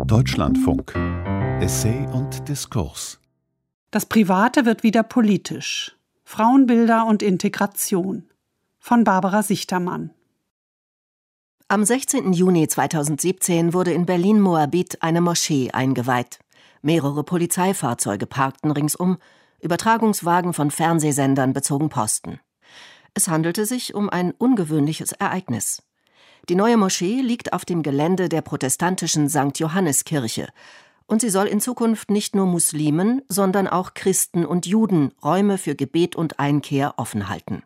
Deutschlandfunk. Essay und Diskurs. Das Private wird wieder politisch. Frauenbilder und Integration. Von Barbara Sichtermann. Am 16. Juni 2017 wurde in Berlin-Moabit eine Moschee eingeweiht. Mehrere Polizeifahrzeuge parkten ringsum, Übertragungswagen von Fernsehsendern bezogen Posten. Es handelte sich um ein ungewöhnliches Ereignis. Die neue Moschee liegt auf dem Gelände der protestantischen St. Johanneskirche und sie soll in Zukunft nicht nur Muslimen, sondern auch Christen und Juden Räume für Gebet und Einkehr offen halten.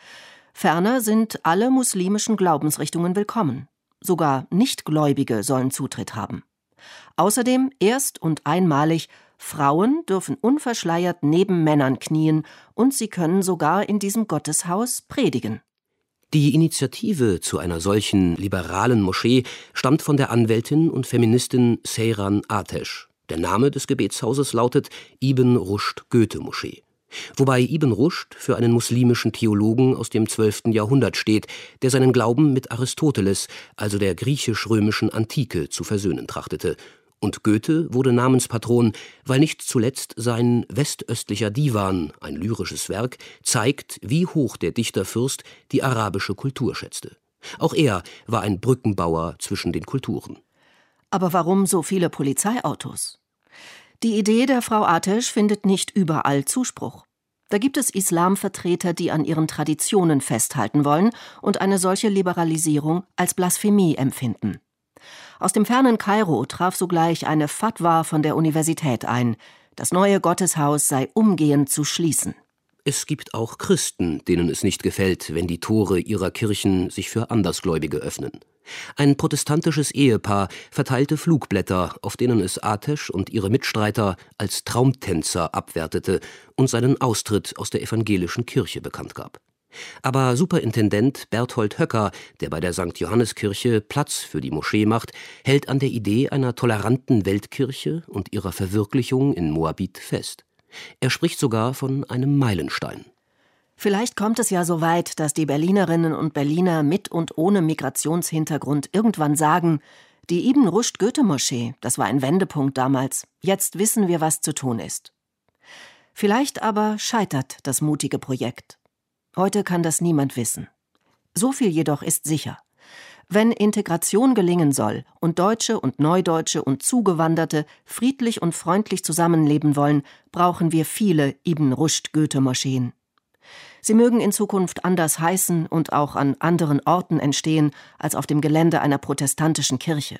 Ferner sind alle muslimischen Glaubensrichtungen willkommen. Sogar Nichtgläubige sollen Zutritt haben. Außerdem erst und einmalig: Frauen dürfen unverschleiert neben Männern knien und sie können sogar in diesem Gotteshaus predigen. Die Initiative zu einer solchen liberalen Moschee stammt von der Anwältin und Feministin Seyran Atesh. Der Name des Gebetshauses lautet Ibn Rushd Goethe-Moschee. Wobei Ibn Rushd für einen muslimischen Theologen aus dem 12. Jahrhundert steht, der seinen Glauben mit Aristoteles, also der griechisch-römischen Antike, zu versöhnen trachtete. Und Goethe wurde Namenspatron, weil nicht zuletzt sein Westöstlicher Divan, ein lyrisches Werk, zeigt, wie hoch der Dichterfürst die arabische Kultur schätzte. Auch er war ein Brückenbauer zwischen den Kulturen. Aber warum so viele Polizeiautos? Die Idee der Frau Atesh findet nicht überall Zuspruch. Da gibt es Islamvertreter, die an ihren Traditionen festhalten wollen und eine solche Liberalisierung als Blasphemie empfinden. Aus dem fernen Kairo traf sogleich eine Fatwa von der Universität ein: Das neue Gotteshaus sei umgehend zu schließen. Es gibt auch Christen, denen es nicht gefällt, wenn die Tore ihrer Kirchen sich für Andersgläubige öffnen. Ein protestantisches Ehepaar verteilte Flugblätter, auf denen es Atesh und ihre Mitstreiter als Traumtänzer abwertete und seinen Austritt aus der evangelischen Kirche bekannt gab. Aber Superintendent Berthold Höcker, der bei der St. Johanneskirche Platz für die Moschee macht, hält an der Idee einer toleranten Weltkirche und ihrer Verwirklichung in Moabit fest. Er spricht sogar von einem Meilenstein. Vielleicht kommt es ja so weit, dass die Berlinerinnen und Berliner mit und ohne Migrationshintergrund irgendwann sagen: Die Ibn Rushd Goethe-Moschee, das war ein Wendepunkt damals. Jetzt wissen wir, was zu tun ist. Vielleicht aber scheitert das mutige Projekt. Heute kann das niemand wissen. So viel jedoch ist sicher: Wenn Integration gelingen soll und Deutsche und Neudeutsche und Zugewanderte friedlich und freundlich zusammenleben wollen, brauchen wir viele Ibn Rushd Goethe-Moscheen. Sie mögen in Zukunft anders heißen und auch an anderen Orten entstehen als auf dem Gelände einer protestantischen Kirche.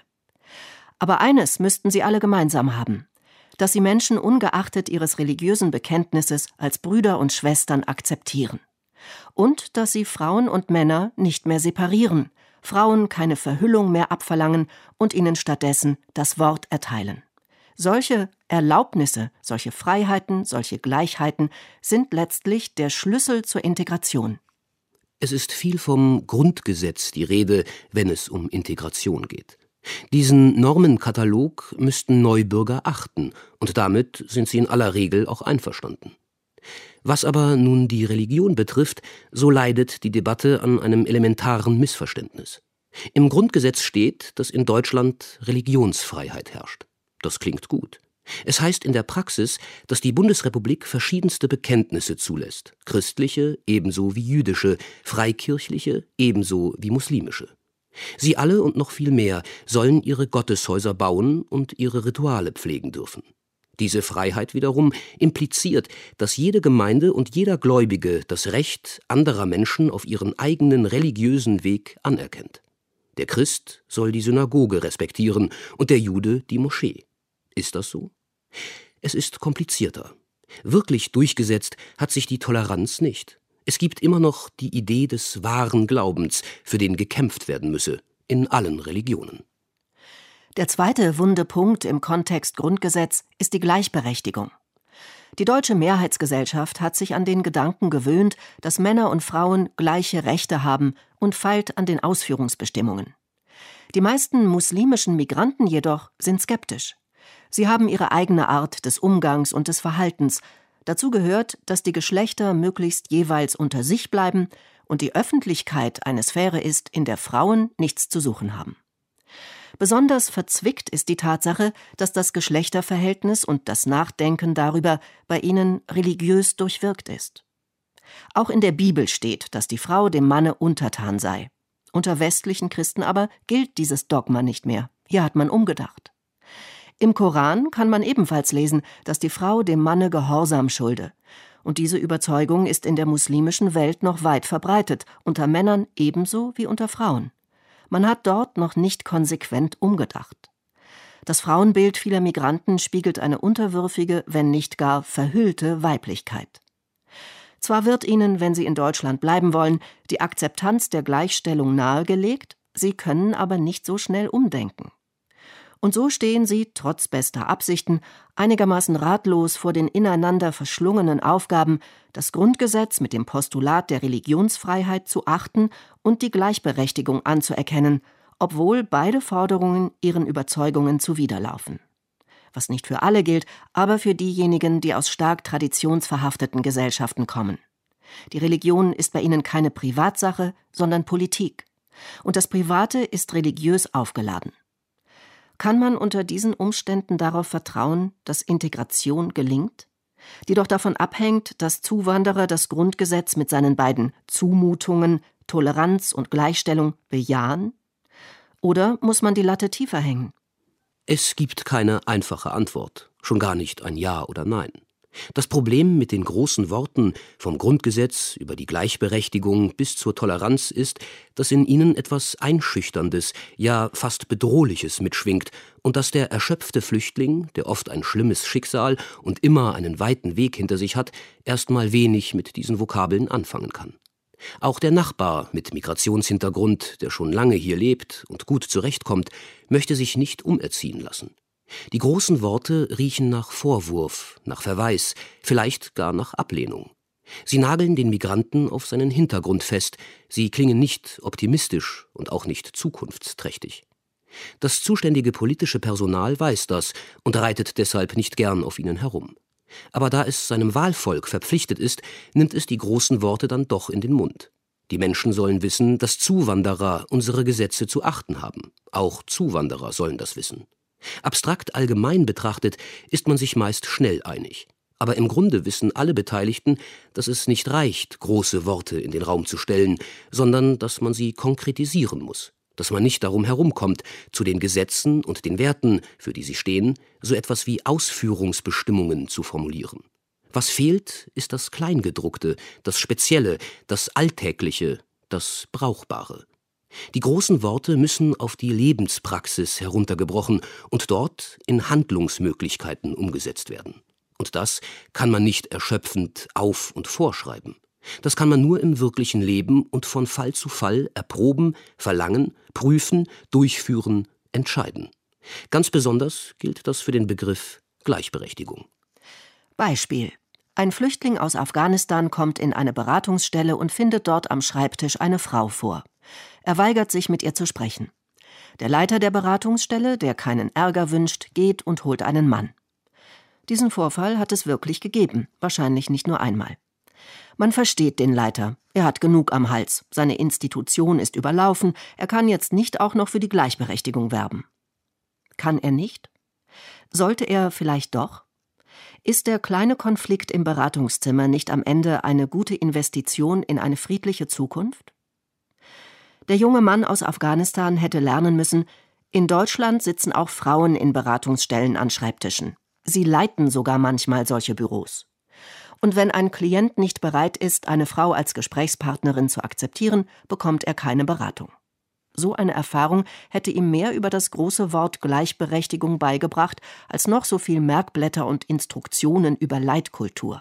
Aber eines müssten sie alle gemeinsam haben: dass sie Menschen ungeachtet ihres religiösen Bekenntnisses als Brüder und Schwestern akzeptieren. Und dass sie Frauen und Männer nicht mehr separieren, Frauen keine Verhüllung mehr abverlangen und ihnen stattdessen das Wort erteilen. Solche Erlaubnisse, solche Freiheiten, solche Gleichheiten sind letztlich der Schlüssel zur Integration. Es ist viel vom Grundgesetz die Rede, wenn es um Integration geht. Diesen Normenkatalog müssten Neubürger achten, und damit sind sie in aller Regel auch einverstanden. Was aber nun die Religion betrifft, so leidet die Debatte an einem elementaren Missverständnis. Im Grundgesetz steht, dass in Deutschland Religionsfreiheit herrscht. Das klingt gut. Es heißt in der Praxis, dass die Bundesrepublik verschiedenste Bekenntnisse zulässt, christliche ebenso wie jüdische, freikirchliche ebenso wie muslimische. Sie alle und noch viel mehr sollen ihre Gotteshäuser bauen und ihre Rituale pflegen dürfen. Diese Freiheit wiederum impliziert, dass jede Gemeinde und jeder Gläubige das Recht anderer Menschen auf ihren eigenen religiösen Weg anerkennt. Der Christ soll die Synagoge respektieren und der Jude die Moschee. Ist das so? Es ist komplizierter. Wirklich durchgesetzt hat sich die Toleranz nicht. Es gibt immer noch die Idee des wahren Glaubens, für den gekämpft werden müsse, in allen Religionen. Der zweite wunde Punkt im Kontext Grundgesetz ist die Gleichberechtigung. Die deutsche Mehrheitsgesellschaft hat sich an den Gedanken gewöhnt, dass Männer und Frauen gleiche Rechte haben und feilt an den Ausführungsbestimmungen. Die meisten muslimischen Migranten jedoch sind skeptisch. Sie haben ihre eigene Art des Umgangs und des Verhaltens. Dazu gehört, dass die Geschlechter möglichst jeweils unter sich bleiben und die Öffentlichkeit eine Sphäre ist, in der Frauen nichts zu suchen haben. Besonders verzwickt ist die Tatsache, dass das Geschlechterverhältnis und das Nachdenken darüber bei ihnen religiös durchwirkt ist. Auch in der Bibel steht, dass die Frau dem Manne untertan sei. Unter westlichen Christen aber gilt dieses Dogma nicht mehr. Hier hat man umgedacht. Im Koran kann man ebenfalls lesen, dass die Frau dem Manne Gehorsam schulde. Und diese Überzeugung ist in der muslimischen Welt noch weit verbreitet, unter Männern ebenso wie unter Frauen. Man hat dort noch nicht konsequent umgedacht. Das Frauenbild vieler Migranten spiegelt eine unterwürfige, wenn nicht gar verhüllte Weiblichkeit. Zwar wird ihnen, wenn sie in Deutschland bleiben wollen, die Akzeptanz der Gleichstellung nahegelegt, sie können aber nicht so schnell umdenken. Und so stehen sie, trotz bester Absichten, einigermaßen ratlos vor den ineinander verschlungenen Aufgaben, das Grundgesetz mit dem Postulat der Religionsfreiheit zu achten und die Gleichberechtigung anzuerkennen, obwohl beide Forderungen ihren Überzeugungen zuwiderlaufen. Was nicht für alle gilt, aber für diejenigen, die aus stark traditionsverhafteten Gesellschaften kommen. Die Religion ist bei ihnen keine Privatsache, sondern Politik. Und das Private ist religiös aufgeladen. Kann man unter diesen Umständen darauf vertrauen, dass Integration gelingt, die doch davon abhängt, dass Zuwanderer das Grundgesetz mit seinen beiden Zumutungen, Toleranz und Gleichstellung bejahen? Oder muss man die Latte tiefer hängen? Es gibt keine einfache Antwort, schon gar nicht ein Ja oder Nein. Das Problem mit den großen Worten vom Grundgesetz über die Gleichberechtigung bis zur Toleranz ist, dass in ihnen etwas Einschüchterndes, ja fast Bedrohliches mitschwingt und dass der erschöpfte Flüchtling, der oft ein schlimmes Schicksal und immer einen weiten Weg hinter sich hat, erstmal wenig mit diesen Vokabeln anfangen kann. Auch der Nachbar mit Migrationshintergrund, der schon lange hier lebt und gut zurechtkommt, möchte sich nicht umerziehen lassen. Die großen Worte riechen nach Vorwurf, nach Verweis, vielleicht gar nach Ablehnung. Sie nageln den Migranten auf seinen Hintergrund fest, sie klingen nicht optimistisch und auch nicht zukunftsträchtig. Das zuständige politische Personal weiß das und reitet deshalb nicht gern auf ihnen herum. Aber da es seinem Wahlvolk verpflichtet ist, nimmt es die großen Worte dann doch in den Mund. Die Menschen sollen wissen, dass Zuwanderer unsere Gesetze zu achten haben. Auch Zuwanderer sollen das wissen. Abstrakt allgemein betrachtet ist man sich meist schnell einig. Aber im Grunde wissen alle Beteiligten, dass es nicht reicht, große Worte in den Raum zu stellen, sondern dass man sie konkretisieren muss. Dass man nicht darum herumkommt, zu den Gesetzen und den Werten, für die sie stehen, so etwas wie Ausführungsbestimmungen zu formulieren. Was fehlt, ist das Kleingedruckte, das Spezielle, das Alltägliche, das Brauchbare. Die großen Worte müssen auf die Lebenspraxis heruntergebrochen und dort in Handlungsmöglichkeiten umgesetzt werden. Und das kann man nicht erschöpfend auf- und vorschreiben. Das kann man nur im wirklichen Leben und von Fall zu Fall erproben, verlangen, prüfen, durchführen, entscheiden. Ganz besonders gilt das für den Begriff Gleichberechtigung. Beispiel: Ein Flüchtling aus Afghanistan kommt in eine Beratungsstelle und findet dort am Schreibtisch eine Frau vor. Er weigert sich, mit ihr zu sprechen. Der Leiter der Beratungsstelle, der keinen Ärger wünscht, geht und holt einen Mann. Diesen Vorfall hat es wirklich gegeben, wahrscheinlich nicht nur einmal. Man versteht den Leiter. Er hat genug am Hals. Seine Institution ist überlaufen. Er kann jetzt nicht auch noch für die Gleichberechtigung werben. Kann er nicht? Sollte er vielleicht doch? Ist der kleine Konflikt im Beratungszimmer nicht am Ende eine gute Investition in eine friedliche Zukunft? Der junge Mann aus Afghanistan hätte lernen müssen, in Deutschland sitzen auch Frauen in Beratungsstellen an Schreibtischen. Sie leiten sogar manchmal solche Büros. Und wenn ein Klient nicht bereit ist, eine Frau als Gesprächspartnerin zu akzeptieren, bekommt er keine Beratung. So eine Erfahrung hätte ihm mehr über das große Wort Gleichberechtigung beigebracht, als noch so viel Merkblätter und Instruktionen über Leitkultur.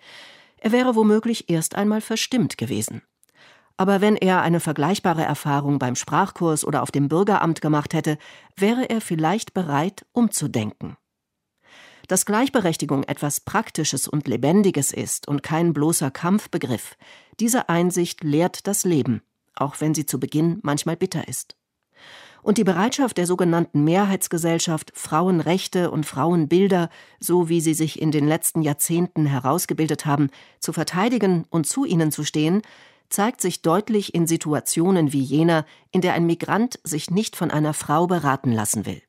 Er wäre womöglich erst einmal verstimmt gewesen. Aber wenn er eine vergleichbare Erfahrung beim Sprachkurs oder auf dem Bürgeramt gemacht hätte, wäre er vielleicht bereit, umzudenken. Dass Gleichberechtigung etwas Praktisches und Lebendiges ist und kein bloßer Kampfbegriff, diese Einsicht lehrt das Leben, auch wenn sie zu Beginn manchmal bitter ist. Und die Bereitschaft der sogenannten Mehrheitsgesellschaft, Frauenrechte und Frauenbilder, so wie sie sich in den letzten Jahrzehnten herausgebildet haben, zu verteidigen und zu ihnen zu stehen, zeigt sich deutlich in Situationen wie jener, in der ein Migrant sich nicht von einer Frau beraten lassen will.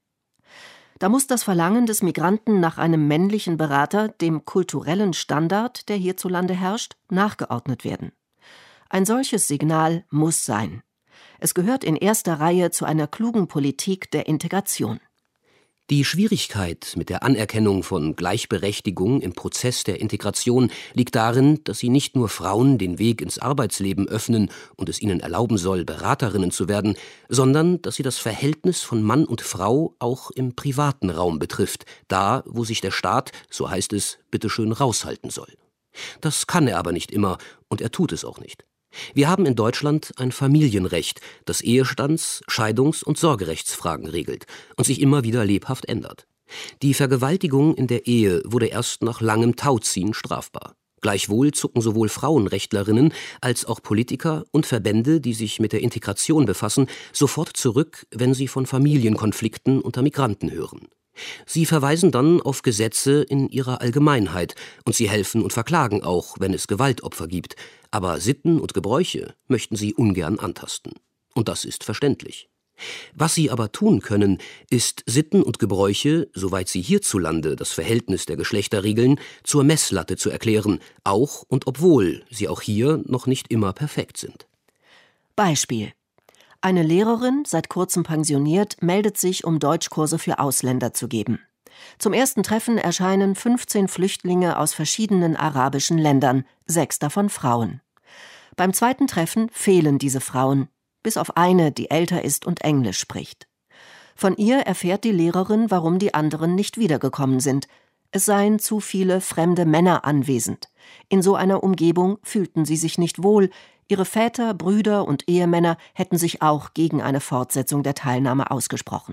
Da muss das Verlangen des Migranten nach einem männlichen Berater dem kulturellen Standard, der hierzulande herrscht, nachgeordnet werden. Ein solches Signal muss sein. Es gehört in erster Reihe zu einer klugen Politik der Integration. Die Schwierigkeit mit der Anerkennung von Gleichberechtigung im Prozess der Integration liegt darin, dass sie nicht nur Frauen den Weg ins Arbeitsleben öffnen und es ihnen erlauben soll, Beraterinnen zu werden, sondern dass sie das Verhältnis von Mann und Frau auch im privaten Raum betrifft, da, wo sich der Staat, so heißt es, bitteschön raushalten soll. Das kann er aber nicht immer und er tut es auch nicht. Wir haben in Deutschland ein Familienrecht, das Ehestands-, Scheidungs- und Sorgerechtsfragen regelt und sich immer wieder lebhaft ändert. Die Vergewaltigung in der Ehe wurde erst nach langem Tauziehen strafbar. Gleichwohl zucken sowohl Frauenrechtlerinnen als auch Politiker und Verbände, die sich mit der Integration befassen, sofort zurück, wenn sie von Familienkonflikten unter Migranten hören. Sie verweisen dann auf Gesetze in ihrer Allgemeinheit und sie helfen und verklagen auch, wenn es Gewaltopfer gibt. Aber Sitten und Gebräuche möchten sie ungern antasten. Und das ist verständlich. Was sie aber tun können, ist Sitten und Gebräuche, soweit sie hierzulande das Verhältnis der Geschlechter regeln, zur Messlatte zu erklären, auch und obwohl sie auch hier noch nicht immer perfekt sind. Beispiel: Eine Lehrerin, seit kurzem pensioniert, meldet sich, um Deutschkurse für Ausländer zu geben. Zum ersten Treffen erscheinen 15 Flüchtlinge aus verschiedenen arabischen Ländern, 6 davon Frauen. Beim zweiten Treffen fehlen diese Frauen, bis auf eine, die älter ist und Englisch spricht. Von ihr erfährt die Lehrerin, warum die anderen nicht wiedergekommen sind. Es seien zu viele fremde Männer anwesend. In so einer Umgebung fühlten sie sich nicht wohl. Ihre Väter, Brüder und Ehemänner hätten sich auch gegen eine Fortsetzung der Teilnahme ausgesprochen.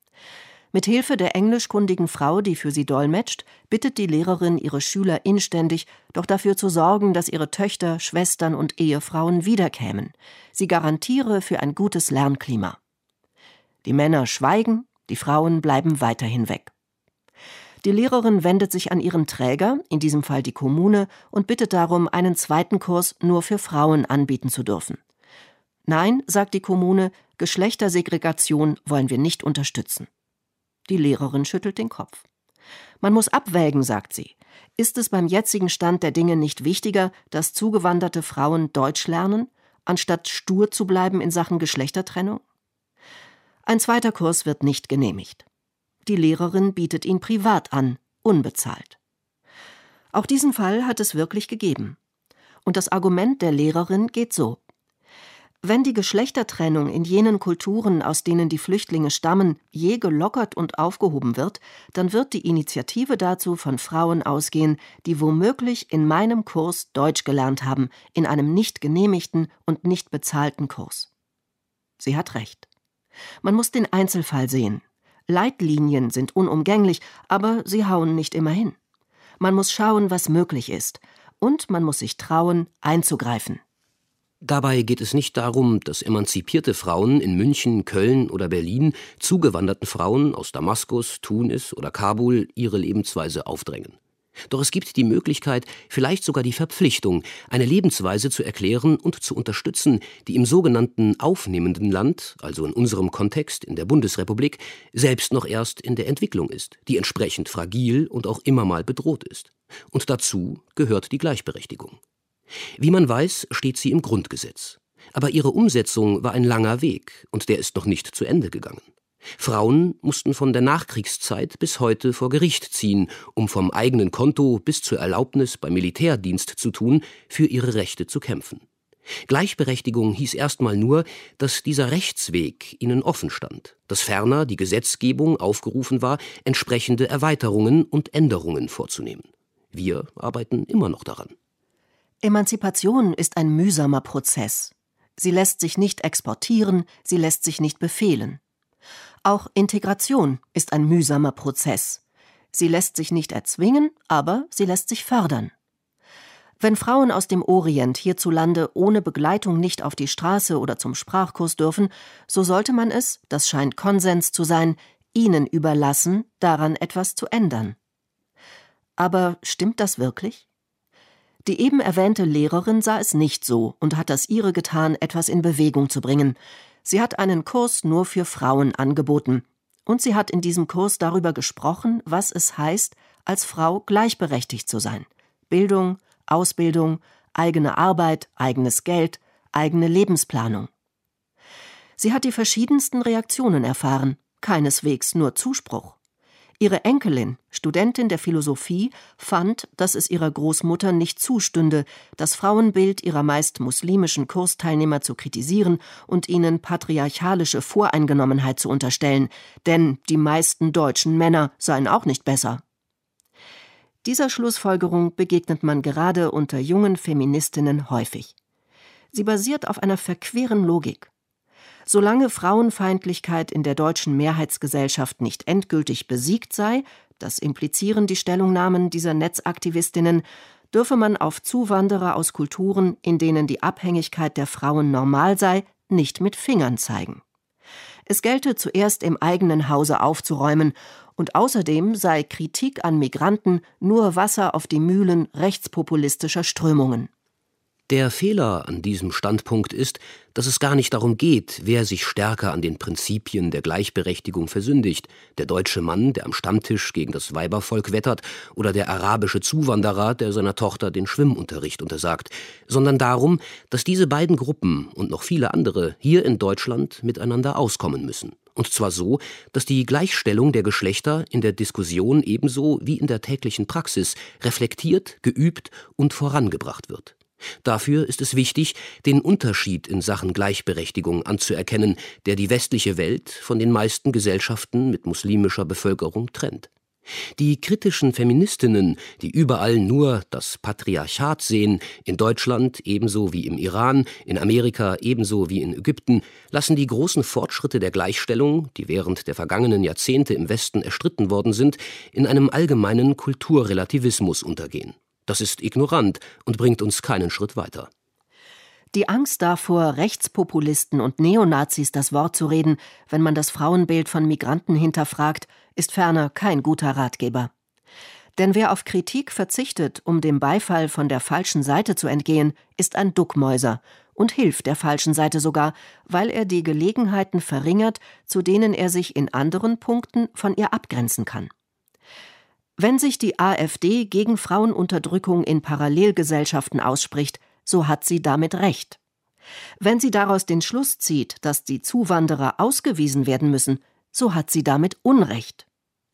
Mit Hilfe der englischkundigen Frau, die für sie dolmetscht, bittet die Lehrerin ihre Schüler inständig, doch dafür zu sorgen, dass ihre Töchter, Schwestern und Ehefrauen wiederkämen. Sie garantiere für ein gutes Lernklima. Die Männer schweigen, die Frauen bleiben weiterhin weg. Die Lehrerin wendet sich an ihren Träger, in diesem Fall die Kommune, und bittet darum, einen zweiten Kurs nur für Frauen anbieten zu dürfen. Nein, sagt die Kommune, Geschlechtersegregation wollen wir nicht unterstützen. Die Lehrerin schüttelt den Kopf. Man muss abwägen, sagt sie. Ist es beim jetzigen Stand der Dinge nicht wichtiger, dass zugewanderte Frauen Deutsch lernen, anstatt stur zu bleiben in Sachen Geschlechtertrennung? Ein zweiter Kurs wird nicht genehmigt. Die Lehrerin bietet ihn privat an, unbezahlt. Auch diesen Fall hat es wirklich gegeben. Und das Argument der Lehrerin geht so: Wenn die Geschlechtertrennung in jenen Kulturen, aus denen die Flüchtlinge stammen, je gelockert und aufgehoben wird, dann wird die Initiative dazu von Frauen ausgehen, die womöglich in meinem Kurs Deutsch gelernt haben, in einem nicht genehmigten und nicht bezahlten Kurs. Sie hat recht. Man muss den Einzelfall sehen. Leitlinien sind unumgänglich, aber sie hauen nicht immer hin. Man muss schauen, was möglich ist. Und man muss sich trauen, einzugreifen. Dabei geht es nicht darum, dass emanzipierte Frauen in München, Köln oder Berlin zugewanderten Frauen aus Damaskus, Tunis oder Kabul ihre Lebensweise aufdrängen. Doch es gibt die Möglichkeit, vielleicht sogar die Verpflichtung, eine Lebensweise zu erklären und zu unterstützen, die im sogenannten aufnehmenden Land, also in unserem Kontext in der Bundesrepublik, selbst noch erst in der Entwicklung ist, die entsprechend fragil und auch immer mal bedroht ist. Und dazu gehört die Gleichberechtigung. Wie man weiß, steht sie im Grundgesetz. Aber ihre Umsetzung war ein langer Weg und der ist noch nicht zu Ende gegangen. Frauen mussten von der Nachkriegszeit bis heute vor Gericht ziehen, um vom eigenen Konto bis zur Erlaubnis beim Militärdienst zu tun, für ihre Rechte zu kämpfen. Gleichberechtigung hieß erstmal nur, dass dieser Rechtsweg ihnen offen stand, dass ferner die Gesetzgebung aufgerufen war, entsprechende Erweiterungen und Änderungen vorzunehmen. Wir arbeiten immer noch daran. Emanzipation ist ein mühsamer Prozess. Sie lässt sich nicht exportieren, sie lässt sich nicht befehlen. Auch Integration ist ein mühsamer Prozess. Sie lässt sich nicht erzwingen, aber sie lässt sich fördern. Wenn Frauen aus dem Orient hierzulande ohne Begleitung nicht auf die Straße oder zum Sprachkurs dürfen, so sollte man es, das scheint Konsens zu sein, ihnen überlassen, daran etwas zu ändern. Aber stimmt das wirklich? Die eben erwähnte Lehrerin sah es nicht so und hat das ihre getan, etwas in Bewegung zu bringen. Sie hat einen Kurs nur für Frauen angeboten. Und sie hat in diesem Kurs darüber gesprochen, was es heißt, als Frau gleichberechtigt zu sein. Bildung, Ausbildung, eigene Arbeit, eigenes Geld, eigene Lebensplanung. Sie hat die verschiedensten Reaktionen erfahren, keineswegs nur Zuspruch. Ihre Enkelin, Studentin der Philosophie, fand, dass es ihrer Großmutter nicht zustünde, das Frauenbild ihrer meist muslimischen Kursteilnehmer zu kritisieren und ihnen patriarchalische Voreingenommenheit zu unterstellen, denn die meisten deutschen Männer seien auch nicht besser. Dieser Schlussfolgerung begegnet man gerade unter jungen Feministinnen häufig. Sie basiert auf einer verqueren Logik. Solange Frauenfeindlichkeit in der deutschen Mehrheitsgesellschaft nicht endgültig besiegt sei, das implizieren die Stellungnahmen dieser Netzaktivistinnen, dürfe man auf Zuwanderer aus Kulturen, in denen die Abhängigkeit der Frauen normal sei, nicht mit Fingern zeigen. Es gelte zuerst im eigenen Hause aufzuräumen, und außerdem sei Kritik an Migranten nur Wasser auf die Mühlen rechtspopulistischer Strömungen. Der Fehler an diesem Standpunkt ist, dass es gar nicht darum geht, wer sich stärker an den Prinzipien der Gleichberechtigung versündigt, der deutsche Mann, der am Stammtisch gegen das Weibervolk wettert, oder der arabische Zuwanderer, der seiner Tochter den Schwimmunterricht untersagt, sondern darum, dass diese beiden Gruppen und noch viele andere hier in Deutschland miteinander auskommen müssen. Und zwar so, dass die Gleichstellung der Geschlechter in der Diskussion ebenso wie in der täglichen Praxis reflektiert, geübt und vorangebracht wird. Dafür ist es wichtig, den Unterschied in Sachen Gleichberechtigung anzuerkennen, der die westliche Welt von den meisten Gesellschaften mit muslimischer Bevölkerung trennt. Die kritischen Feministinnen, die überall nur das Patriarchat sehen, in Deutschland ebenso wie im Iran, in Amerika ebenso wie in Ägypten, lassen die großen Fortschritte der Gleichstellung, die während der vergangenen Jahrzehnte im Westen erstritten worden sind, in einem allgemeinen Kulturrelativismus untergehen. Das ist ignorant und bringt uns keinen Schritt weiter. Die Angst davor, Rechtspopulisten und Neonazis das Wort zu reden, wenn man das Frauenbild von Migranten hinterfragt, ist ferner kein guter Ratgeber. Denn wer auf Kritik verzichtet, um dem Beifall von der falschen Seite zu entgehen, ist ein Duckmäuser und hilft der falschen Seite sogar, weil er die Gelegenheiten verringert, zu denen er sich in anderen Punkten von ihr abgrenzen kann. Wenn sich die AfD gegen Frauenunterdrückung in Parallelgesellschaften ausspricht, so hat sie damit recht. Wenn sie daraus den Schluss zieht, dass die Zuwanderer ausgewiesen werden müssen, so hat sie damit Unrecht.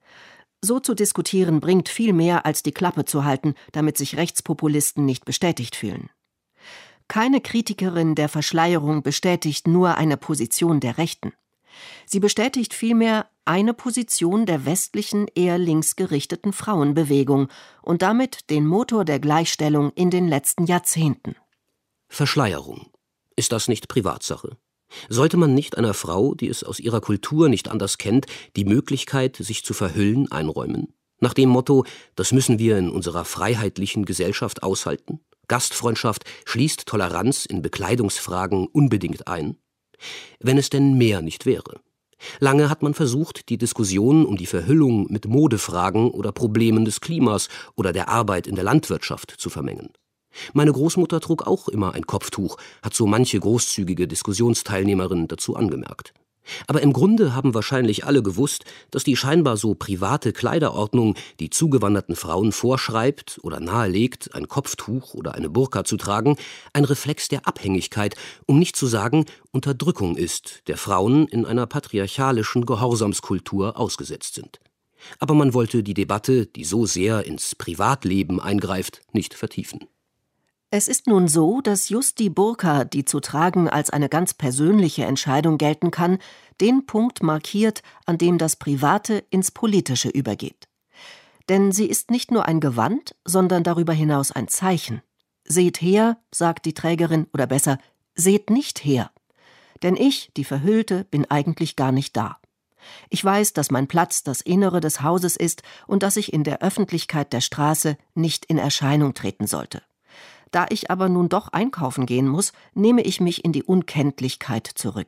So zu diskutieren bringt viel mehr, als die Klappe zu halten, damit sich Rechtspopulisten nicht bestätigt fühlen. Keine Kritikerin der Verschleierung bestätigt nur eine Position der Rechten. Sie bestätigt vielmehr eine Position der westlichen, eher linksgerichteten Frauenbewegung und damit den Motor der Gleichstellung in den letzten Jahrzehnten. Verschleierung. Ist das nicht Privatsache? Sollte man nicht einer Frau, die es aus ihrer Kultur nicht anders kennt, die Möglichkeit, sich zu verhüllen, einräumen? Nach dem Motto, das müssen wir in unserer freiheitlichen Gesellschaft aushalten? Gastfreundschaft schließt Toleranz in Bekleidungsfragen unbedingt ein? Wenn es denn mehr nicht wäre. Lange hat man versucht, die Diskussion um die Verhüllung mit Modefragen oder Problemen des Klimas oder der Arbeit in der Landwirtschaft zu vermengen. Meine Großmutter trug auch immer ein Kopftuch, hat so manche großzügige Diskussionsteilnehmerin dazu angemerkt. Aber im Grunde haben wahrscheinlich alle gewusst, dass die scheinbar so private Kleiderordnung, die zugewanderten Frauen vorschreibt oder nahelegt, ein Kopftuch oder eine Burka zu tragen, ein Reflex der Abhängigkeit, um nicht zu sagen Unterdrückung ist, der Frauen in einer patriarchalischen Gehorsamskultur ausgesetzt sind. Aber man wollte die Debatte, die so sehr ins Privatleben eingreift, nicht vertiefen. Es ist nun so, dass just die Burka, die zu tragen als eine ganz persönliche Entscheidung gelten kann, den Punkt markiert, an dem das Private ins Politische übergeht. Denn sie ist nicht nur ein Gewand, sondern darüber hinaus ein Zeichen. Seht her, sagt die Trägerin, oder besser, seht nicht her. Denn ich, die Verhüllte, bin eigentlich gar nicht da. Ich weiß, dass mein Platz das Innere des Hauses ist und dass ich in der Öffentlichkeit der Straße nicht in Erscheinung treten sollte. Da ich aber nun doch einkaufen gehen muss, nehme ich mich in die Unkenntlichkeit zurück.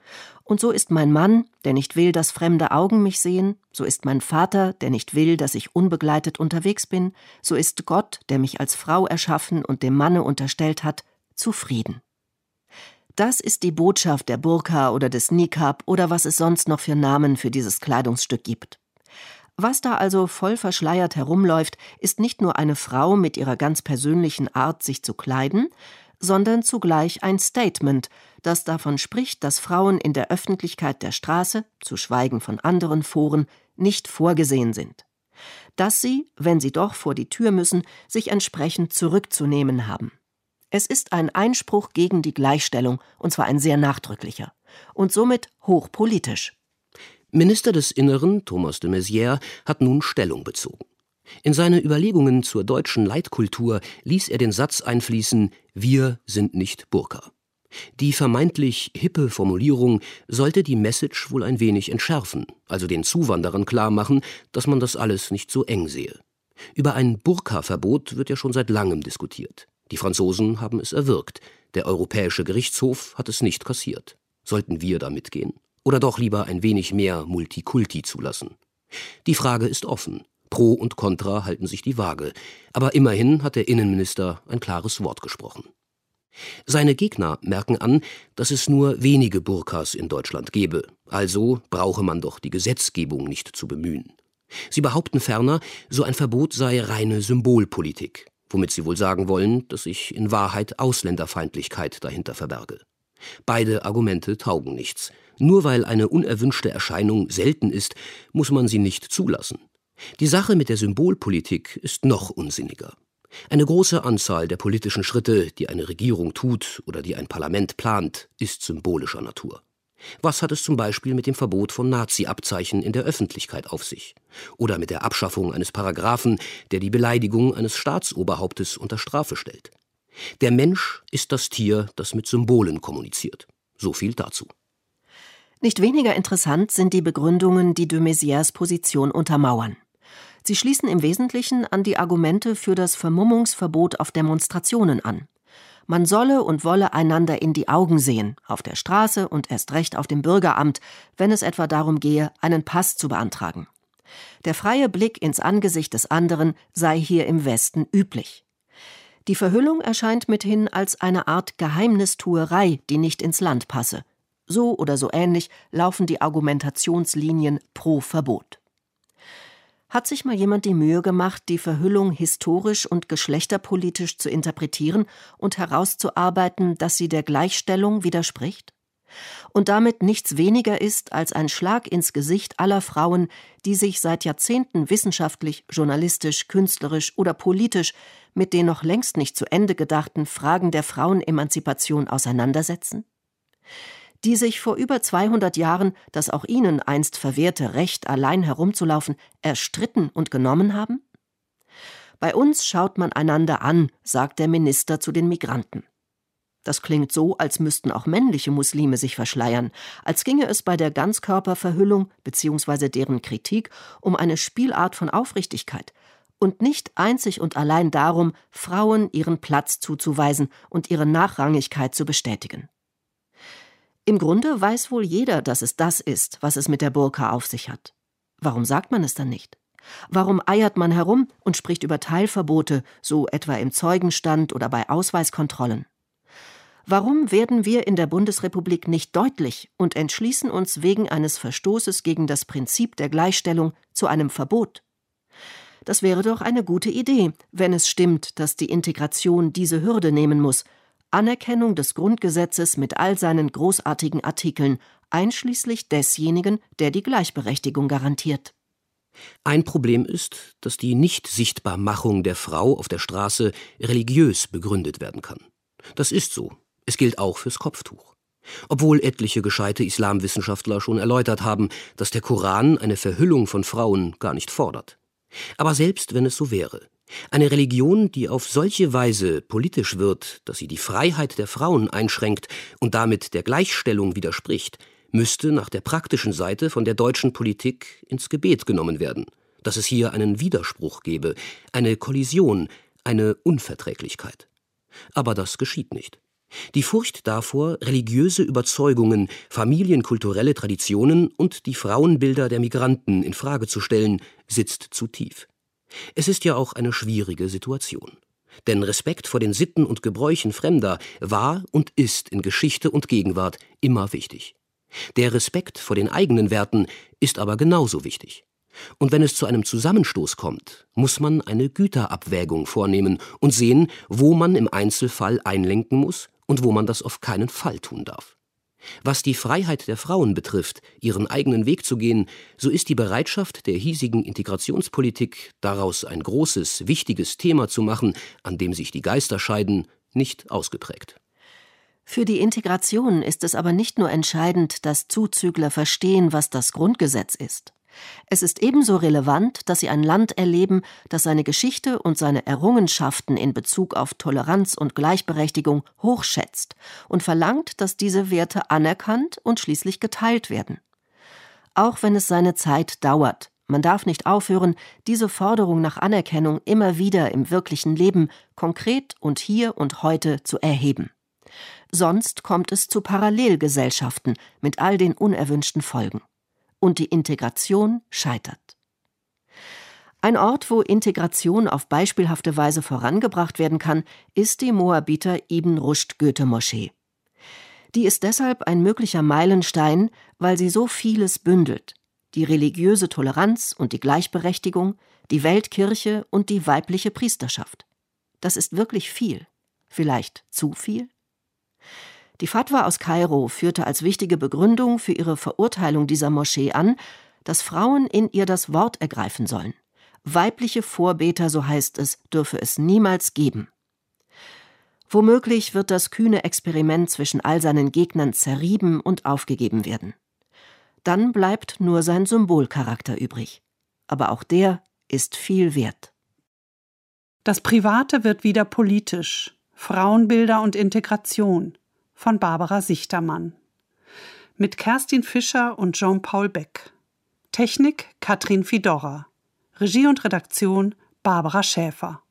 Und so ist mein Mann, der nicht will, dass fremde Augen mich sehen, so ist mein Vater, der nicht will, dass ich unbegleitet unterwegs bin, so ist Gott, der mich als Frau erschaffen und dem Manne unterstellt hat, zufrieden. Das ist die Botschaft der Burka oder des Nikab oder was es sonst noch für Namen für dieses Kleidungsstück gibt. Was da also voll verschleiert herumläuft, ist nicht nur eine Frau mit ihrer ganz persönlichen Art, sich zu kleiden, sondern zugleich ein Statement, das davon spricht, dass Frauen in der Öffentlichkeit der Straße, zu schweigen von anderen Foren, nicht vorgesehen sind. Dass sie, wenn sie doch vor die Tür müssen, sich entsprechend zurückzunehmen haben. Es ist ein Einspruch gegen die Gleichstellung, und zwar ein sehr nachdrücklicher. Und somit hochpolitisch. Minister des Inneren, Thomas de Maizière, hat nun Stellung bezogen. In seine Überlegungen zur deutschen Leitkultur ließ er den Satz einfließen: Wir sind nicht Burka. Die vermeintlich hippe Formulierung sollte die Message wohl ein wenig entschärfen, also den Zuwanderern klarmachen, dass man das alles nicht so eng sehe. Über ein Burka-Verbot wird ja schon seit langem diskutiert. Die Franzosen haben es erwirkt. Der Europäische Gerichtshof hat es nicht kassiert. Sollten wir da mitgehen? Oder doch lieber ein wenig mehr Multikulti zulassen? Die Frage ist offen. Pro und Contra halten sich die Waage. Aber immerhin hat der Innenminister ein klares Wort gesprochen. Seine Gegner merken an, dass es nur wenige Burkas in Deutschland gebe. Also brauche man doch die Gesetzgebung nicht zu bemühen. Sie behaupten ferner, so ein Verbot sei reine Symbolpolitik, womit sie wohl sagen wollen, dass sich in Wahrheit Ausländerfeindlichkeit dahinter verberge. Beide Argumente taugen nichts. Nur weil eine unerwünschte Erscheinung selten ist, muss man sie nicht zulassen. Die Sache mit der Symbolpolitik ist noch unsinniger. Eine große Anzahl der politischen Schritte, die eine Regierung tut oder die ein Parlament plant, ist symbolischer Natur. Was hat es zum Beispiel mit dem Verbot von Nazi-Abzeichen in der Öffentlichkeit auf sich? Oder mit der Abschaffung eines Paragraphen, der die Beleidigung eines Staatsoberhauptes unter Strafe stellt? Der Mensch ist das Tier, das mit Symbolen kommuniziert. So viel dazu. Nicht weniger interessant sind die Begründungen, die de Maizières Position untermauern. Sie schließen im Wesentlichen an die Argumente für das Vermummungsverbot auf Demonstrationen an. Man solle und wolle einander in die Augen sehen, auf der Straße und erst recht auf dem Bürgeramt, wenn es etwa darum gehe, einen Pass zu beantragen. Der freie Blick ins Angesicht des anderen sei hier im Westen üblich. Die Verhüllung erscheint mithin als eine Art Geheimnistuerei, die nicht ins Land passe. So oder so ähnlich laufen die Argumentationslinien pro Verbot. Hat sich mal jemand die Mühe gemacht, die Verhüllung historisch und geschlechterpolitisch zu interpretieren und herauszuarbeiten, dass sie der Gleichstellung widerspricht? Und damit nichts weniger ist als ein Schlag ins Gesicht aller Frauen, die sich seit Jahrzehnten wissenschaftlich, journalistisch, künstlerisch oder politisch mit den noch längst nicht zu Ende gedachten Fragen der Frauenemanzipation auseinandersetzen? Die sich vor über 200 Jahren das auch ihnen einst verwehrte Recht, allein herumzulaufen, erstritten und genommen haben? Bei uns schaut man einander an, sagt der Minister zu den Migranten. Das klingt so, als müssten auch männliche Muslime sich verschleiern, als ginge es bei der Ganzkörperverhüllung bzw. deren Kritik um eine Spielart von Aufrichtigkeit und nicht einzig und allein darum, Frauen ihren Platz zuzuweisen und ihre Nachrangigkeit zu bestätigen. Im Grunde weiß wohl jeder, dass es das ist, was es mit der Burka auf sich hat. Warum sagt man es dann nicht? Warum eiert man herum und spricht über Teilverbote, so etwa im Zeugenstand oder bei Ausweiskontrollen? Warum werden wir in der Bundesrepublik nicht deutlich und entschließen uns wegen eines Verstoßes gegen das Prinzip der Gleichstellung zu einem Verbot? Das wäre doch eine gute Idee, wenn es stimmt, dass die Integration diese Hürde nehmen muss. Anerkennung des Grundgesetzes mit all seinen großartigen Artikeln, einschließlich desjenigen, der die Gleichberechtigung garantiert. Ein Problem ist, dass die Nicht-Sichtbarmachung der Frau auf der Straße religiös begründet werden kann. Das ist so. Es gilt auch fürs Kopftuch. Obwohl etliche gescheite Islamwissenschaftler schon erläutert haben, dass der Koran eine Verhüllung von Frauen gar nicht fordert. Aber selbst wenn es so wäre, eine Religion, die auf solche Weise politisch wird, dass sie die Freiheit der Frauen einschränkt und damit der Gleichstellung widerspricht, müsste nach der praktischen Seite von der deutschen Politik ins Gebet genommen werden, dass es hier einen Widerspruch gebe, eine Kollision, eine Unverträglichkeit. Aber das geschieht nicht. Die Furcht davor, religiöse Überzeugungen, familienkulturelle Traditionen und die Frauenbilder der Migranten in Frage zu stellen, sitzt zu tief. Es ist ja auch eine schwierige Situation. Denn Respekt vor den Sitten und Gebräuchen Fremder war und ist in Geschichte und Gegenwart immer wichtig. Der Respekt vor den eigenen Werten ist aber genauso wichtig. Und wenn es zu einem Zusammenstoß kommt, muss man eine Güterabwägung vornehmen und sehen, wo man im Einzelfall einlenken muss und wo man das auf keinen Fall tun darf. Was die Freiheit der Frauen betrifft, ihren eigenen Weg zu gehen, so ist die Bereitschaft der hiesigen Integrationspolitik, daraus ein großes, wichtiges Thema zu machen, an dem sich die Geister scheiden, nicht ausgeprägt. Für die Integration ist es aber nicht nur entscheidend, dass Zuzügler verstehen, was das Grundgesetz ist. Es ist ebenso relevant, dass sie ein Land erleben, das seine Geschichte und seine Errungenschaften in Bezug auf Toleranz und Gleichberechtigung hochschätzt und verlangt, dass diese Werte anerkannt und schließlich geteilt werden. Auch wenn es seine Zeit dauert, man darf nicht aufhören, diese Forderung nach Anerkennung immer wieder im wirklichen Leben konkret und hier und heute zu erheben. Sonst kommt es zu Parallelgesellschaften mit all den unerwünschten Folgen. Und die Integration scheitert. Ein Ort, wo Integration auf beispielhafte Weise vorangebracht werden kann, ist die Moabiter Ibn Rushd Goethe-Moschee. Die ist deshalb ein möglicher Meilenstein, weil sie so vieles bündelt: die religiöse Toleranz und die Gleichberechtigung, die Weltkirche und die weibliche Priesterschaft. Das ist wirklich viel. Vielleicht zu viel? Die Fatwa aus Kairo führte als wichtige Begründung für ihre Verurteilung dieser Moschee an, dass Frauen in ihr das Wort ergreifen sollen. Weibliche Vorbeter, so heißt es, dürfe es niemals geben. Womöglich wird das kühne Experiment zwischen all seinen Gegnern zerrieben und aufgegeben werden. Dann bleibt nur sein Symbolcharakter übrig. Aber auch der ist viel wert. Das Private wird wieder politisch. Frauenbilder und Integration von Barbara Sichtermann. Mit Kerstin Fischer und Jean-Paul Beck. Technik Katrin Fidorra. Regie und Redaktion Barbara Schäfer.